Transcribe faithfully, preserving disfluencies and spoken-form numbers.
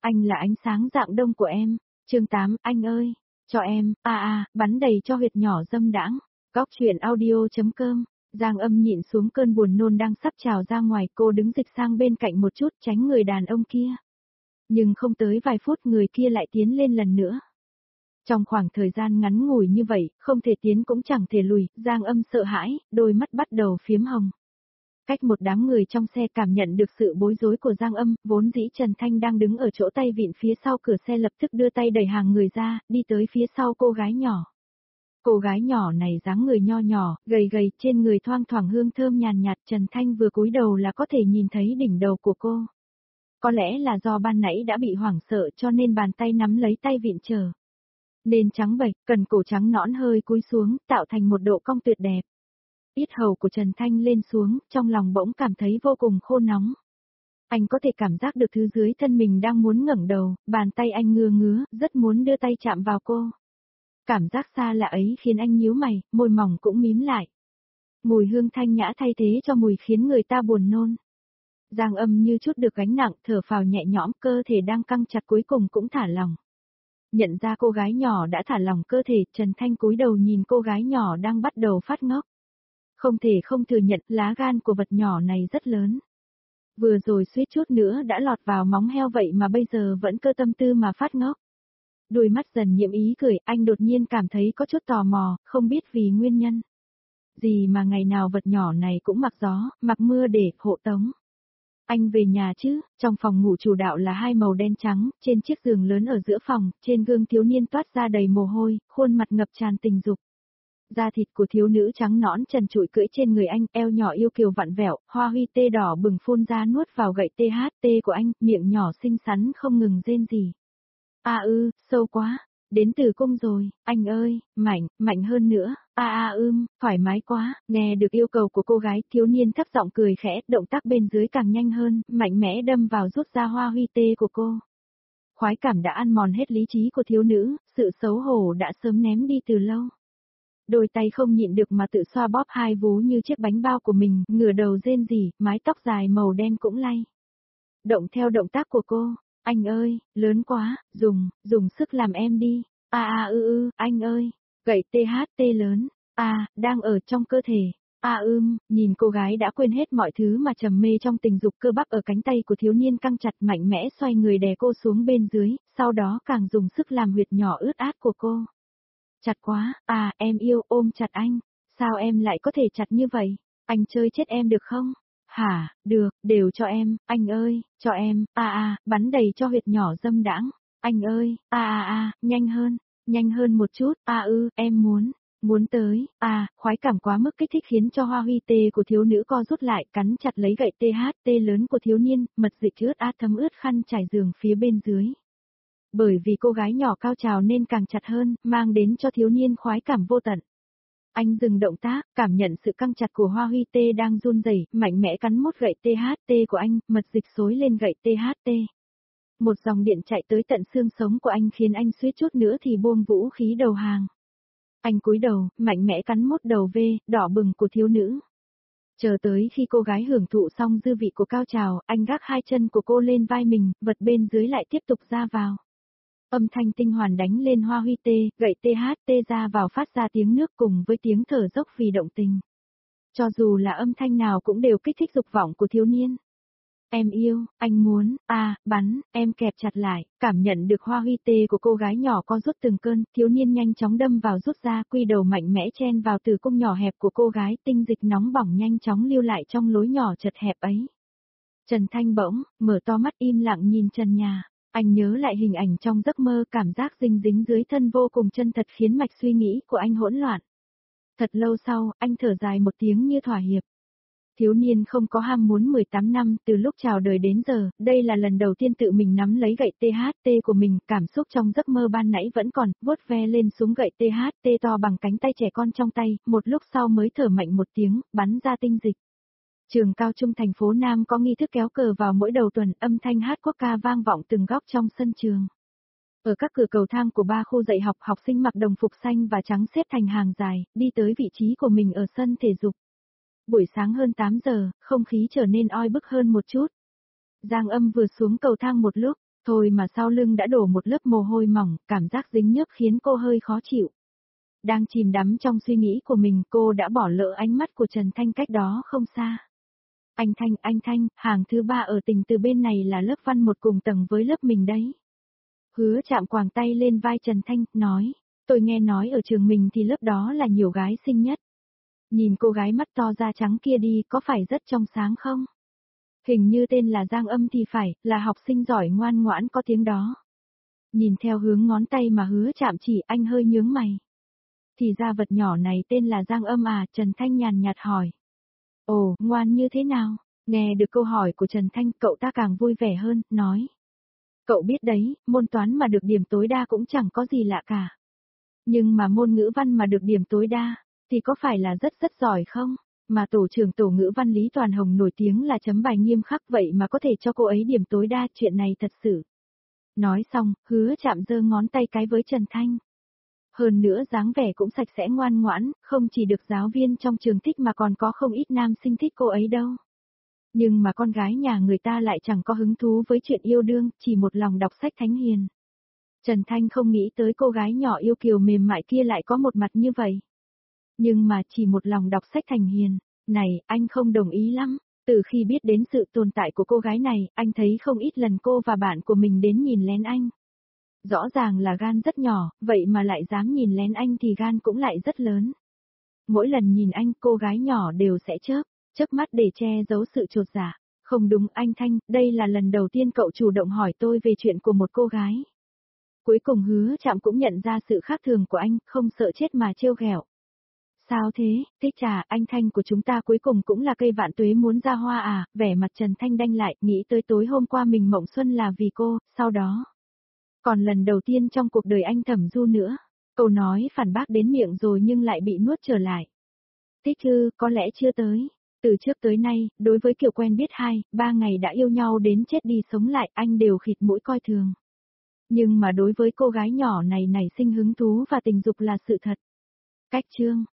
Anh là ánh sáng rạng đông của em. Chương tám, anh ơi, cho em, a a, bắn đầy cho huyệt nhỏ dâm đãng. Góc truyện audio.com. Giang Âm nhịn xuống cơn buồn nôn đang sắp trào ra ngoài, cô đứng dịch sang bên cạnh một chút tránh người đàn ông kia. Nhưng không tới vài phút người kia lại tiến lên lần nữa. Trong khoảng thời gian ngắn ngủi như vậy, không thể tiến cũng chẳng thể lùi, Giang Âm sợ hãi, đôi mắt bắt đầu phiếm hồng. Cách một đám người trong xe cảm nhận được sự bối rối của Giang Âm, vốn dĩ Trần Thanh đang đứng ở chỗ tay vịn phía sau cửa xe lập tức đưa tay đẩy hàng người ra, đi tới phía sau cô gái nhỏ. Cô gái nhỏ này dáng người nho nhỏ, gầy gầy, trên người thoang thoảng hương thơm nhàn nhạt, Trần Thanh vừa cúi đầu là có thể nhìn thấy đỉnh đầu của cô. Có lẽ là do ban nãy đã bị hoảng sợ cho nên bàn tay nắm lấy tay vịn chờ. Nên trắng bệch, cần cổ trắng nõn hơi cúi xuống, tạo thành một độ cong tuyệt đẹp. Yết hầu của Trần Thanh lên xuống, trong lòng bỗng cảm thấy vô cùng khô nóng. Anh có thể cảm giác được thứ dưới thân mình đang muốn ngẩng đầu, bàn tay anh ngứa ngứa, rất muốn đưa tay chạm vào cô. Cảm giác xa lạ ấy khiến anh nhíu mày, môi mỏng cũng mím lại. Mùi hương thanh nhã thay thế cho mùi khiến người ta buồn nôn. Giang Âm như chút được gánh nặng, thở phào nhẹ nhõm, cơ thể đang căng chặt cuối cùng cũng thả lỏng. Nhận ra cô gái nhỏ đã thả lỏng cơ thể, Trần Thanh cúi đầu nhìn cô gái nhỏ đang bắt đầu phát ngốc. Không thể không thừa nhận lá gan của vật nhỏ này rất lớn. Vừa rồi suýt chút nữa đã lọt vào móng heo vậy mà bây giờ vẫn cơ tâm tư mà phát ngốc. Đôi mắt dần nhiễm ý cười, anh đột nhiên cảm thấy có chút tò mò, không biết vì nguyên nhân gì mà ngày nào vật nhỏ này cũng mặc gió, mặc mưa để hộ tống. Anh về nhà chứ, trong phòng ngủ chủ đạo là hai màu đen trắng, trên chiếc giường lớn ở giữa phòng, trên gương thiếu niên toát ra đầy mồ hôi, khuôn mặt ngập tràn tình dục. Da thịt của thiếu nữ trắng nõn trần trụi cưỡi trên người anh, eo nhỏ yêu kiều vặn vẹo, hoa huy tê đỏ bừng phun ra nuốt vào gậy tê hát tê của anh, miệng nhỏ xinh xắn không ngừng rên rỉ. A ư, sâu quá, đến tử cung rồi, anh ơi, mạnh, mạnh hơn nữa, a a ưm, thoải mái quá, nghe được yêu cầu của cô gái, thiếu niên thấp giọng cười khẽ, động tác bên dưới càng nhanh hơn, mạnh mẽ đâm vào rút ra hoa huy tê của cô. Khoái cảm đã ăn mòn hết lý trí của thiếu nữ, sự xấu hổ đã sớm ném đi từ lâu. Đôi tay không nhịn được mà tự xoa bóp hai vú như chiếc bánh bao của mình, ngửa đầu rên rỉ, mái tóc dài màu đen cũng lay. Động theo động tác của cô, anh ơi, lớn quá, dùng, dùng sức làm em đi, a a ư ư, anh ơi, gậy tê hát tê lớn, a, đang ở trong cơ thể, a ưm, nhìn cô gái đã quên hết mọi thứ mà trầm mê trong tình dục, cơ bắp ở cánh tay của thiếu niên căng chặt, mạnh mẽ xoay người đè cô xuống bên dưới, sau đó càng dùng sức làm huyệt nhỏ ướt át của cô. Chặt quá, à, em yêu, ôm chặt anh, sao em lại có thể chặt như vậy, anh chơi chết em được không? Hả, được, đều cho em, anh ơi, cho em, a a, bắn đầy cho huyệt nhỏ dâm đãng, anh ơi, a a a, nhanh hơn, nhanh hơn một chút, a ư, em muốn, muốn tới, à, khoái cảm quá mức kích thích khiến cho hoa huy tê của thiếu nữ co rút lại, cắn chặt lấy gậy tê hát tê lớn của thiếu niên, mật dịch ướt át thấm ướt khăn trải giường phía bên dưới. Bởi vì cô gái nhỏ cao trào nên càng chặt hơn, mang đến cho thiếu niên khoái cảm vô tận. Anh dừng động tác, cảm nhận sự căng chặt của hoa huy tê đang run rẩy, mạnh mẽ cắn mốt gậy tê hát tê của anh, mật dịch xối lên gậy tê hát tê. Một dòng điện chạy tới tận xương sống của anh khiến anh suýt chút nữa thì buông vũ khí đầu hàng. Anh cúi đầu, mạnh mẽ cắn mốt đầu V, đỏ bừng của thiếu nữ. Chờ tới khi cô gái hưởng thụ xong dư vị của cao trào, anh gác hai chân của cô lên vai mình, vật bên dưới lại tiếp tục ra vào. Âm thanh tinh hoàn đánh lên hoa huy tê, gậy tê hát tê ra vào phát ra tiếng nước cùng với tiếng thở dốc vì động tình. Cho dù là âm thanh nào cũng đều kích thích dục vọng của thiếu niên. Em yêu, anh muốn, à, bắn, em kẹp chặt lại, cảm nhận được hoa huy tê của cô gái nhỏ co rút từng cơn, thiếu niên nhanh chóng đâm vào rút ra, quy đầu mạnh mẽ chen vào tử cung nhỏ hẹp của cô gái, tinh dịch nóng bỏng nhanh chóng lưu lại trong lối nhỏ chật hẹp ấy. Trần Thanh bỗng, mở to mắt im lặng nhìn trần nhà. Anh nhớ lại hình ảnh trong giấc mơ, cảm giác dinh dính dưới thân vô cùng chân thật khiến mạch suy nghĩ của anh hỗn loạn. Thật lâu sau, anh thở dài một tiếng như thỏa hiệp. Thiếu niên không có ham muốn mười tám năm, từ lúc chào đời đến giờ, đây là lần đầu tiên tự mình nắm lấy gậy tê hát tê của mình, cảm xúc trong giấc mơ ban nãy vẫn còn, vuốt ve lên xuống gậy tê hát tê to bằng cánh tay trẻ con trong tay, một lúc sau mới thở mạnh một tiếng, bắn ra tinh dịch. Trường cao trung thành phố Nam có nghi thức kéo cờ vào mỗi đầu tuần, âm thanh hát quốc ca vang vọng từng góc trong sân trường. Ở các cửa cầu thang của ba khu dạy học, học sinh mặc đồng phục xanh và trắng xếp thành hàng dài, đi tới vị trí của mình ở sân thể dục. Buổi sáng hơn tám giờ, không khí trở nên oi bức hơn một chút. Giang Âm vừa xuống cầu thang một lúc, Thôi mà sau lưng đã đổ một lớp mồ hôi mỏng, cảm giác dính nhớp khiến cô hơi khó chịu. Đang chìm đắm trong suy nghĩ của mình, cô đã bỏ lỡ ánh mắt của Trần Thanh cách đó không xa. Anh Thanh, anh Thanh, hàng thứ ba ở tỉnh từ bên này là lớp văn một cùng tầng với lớp mình đấy. Hứa Trạm quàng tay lên vai Trần Thanh, nói, tôi nghe nói ở trường mình thì lớp đó là nhiều gái xinh nhất. Nhìn cô gái mắt to da trắng kia đi, có phải rất trong sáng không? Hình như tên là Giang Âm thì phải, là học sinh giỏi ngoan ngoãn có tiếng đó. Nhìn theo hướng ngón tay mà Hứa Trạm chỉ, anh hơi nhướng mày. Thì ra vật nhỏ này tên là Giang Âm à, Trần Thanh nhàn nhạt hỏi. Ồ, ngoan như thế nào? Nghe được câu hỏi của Trần Thanh, cậu ta càng vui vẻ hơn, nói. Cậu biết đấy, môn toán mà được điểm tối đa cũng chẳng có gì lạ cả. Nhưng mà môn ngữ văn mà được điểm tối đa, thì có phải là rất rất giỏi không? Mà tổ trưởng tổ ngữ văn Lý Toàn Hồng nổi tiếng là chấm bài nghiêm khắc vậy mà có thể cho cô ấy điểm tối đa, chuyện này thật sự. Nói xong, Hứa Trạm giơ ngón tay cái với Trần Thanh. Hơn nữa dáng vẻ cũng sạch sẽ ngoan ngoãn, không chỉ được giáo viên trong trường thích mà còn có không ít nam sinh thích cô ấy đâu. Nhưng mà con gái nhà người ta lại chẳng có hứng thú với chuyện yêu đương, chỉ một lòng đọc sách thánh hiền. Trần Thanh không nghĩ tới cô gái nhỏ yêu kiều mềm mại kia lại có một mặt như vậy. Nhưng mà chỉ một lòng đọc sách thành hiền, này, anh không đồng ý lắm. Từ khi biết đến sự tồn tại của cô gái này, anh thấy không ít lần cô và bạn của mình đến nhìn lén anh. Rõ ràng là gan rất nhỏ, vậy mà lại dám nhìn lén anh thì gan cũng lại rất lớn. Mỗi lần nhìn anh, cô gái nhỏ đều sẽ chớp, chớp mắt để che giấu sự chột dạ. Không đúng anh Thanh, đây là lần đầu tiên cậu chủ động hỏi tôi về chuyện của một cô gái. Cuối cùng Hứa Trạm cũng nhận ra sự khác thường của anh, không sợ chết mà trêu ghẹo. Sao thế, thích trà, anh Thanh của chúng ta cuối cùng cũng là cây vạn tuế muốn ra hoa à, vẻ mặt Trần Thanh đanh lại, nghĩ tới tối hôm qua mình mộng xuân là vì cô, sau đó. Còn lần đầu tiên trong cuộc đời anh Thẩm Du nữa, câu nói phản bác đến miệng rồi nhưng lại bị nuốt trở lại. Thích thư, có lẽ chưa tới. Từ trước tới nay, đối với kiểu quen biết hai, ba ngày đã yêu nhau đến chết đi sống lại, anh đều khịt mũi coi thường. Nhưng mà đối với cô gái nhỏ này nảy sinh hứng thú và tình dục là sự thật. Cách chương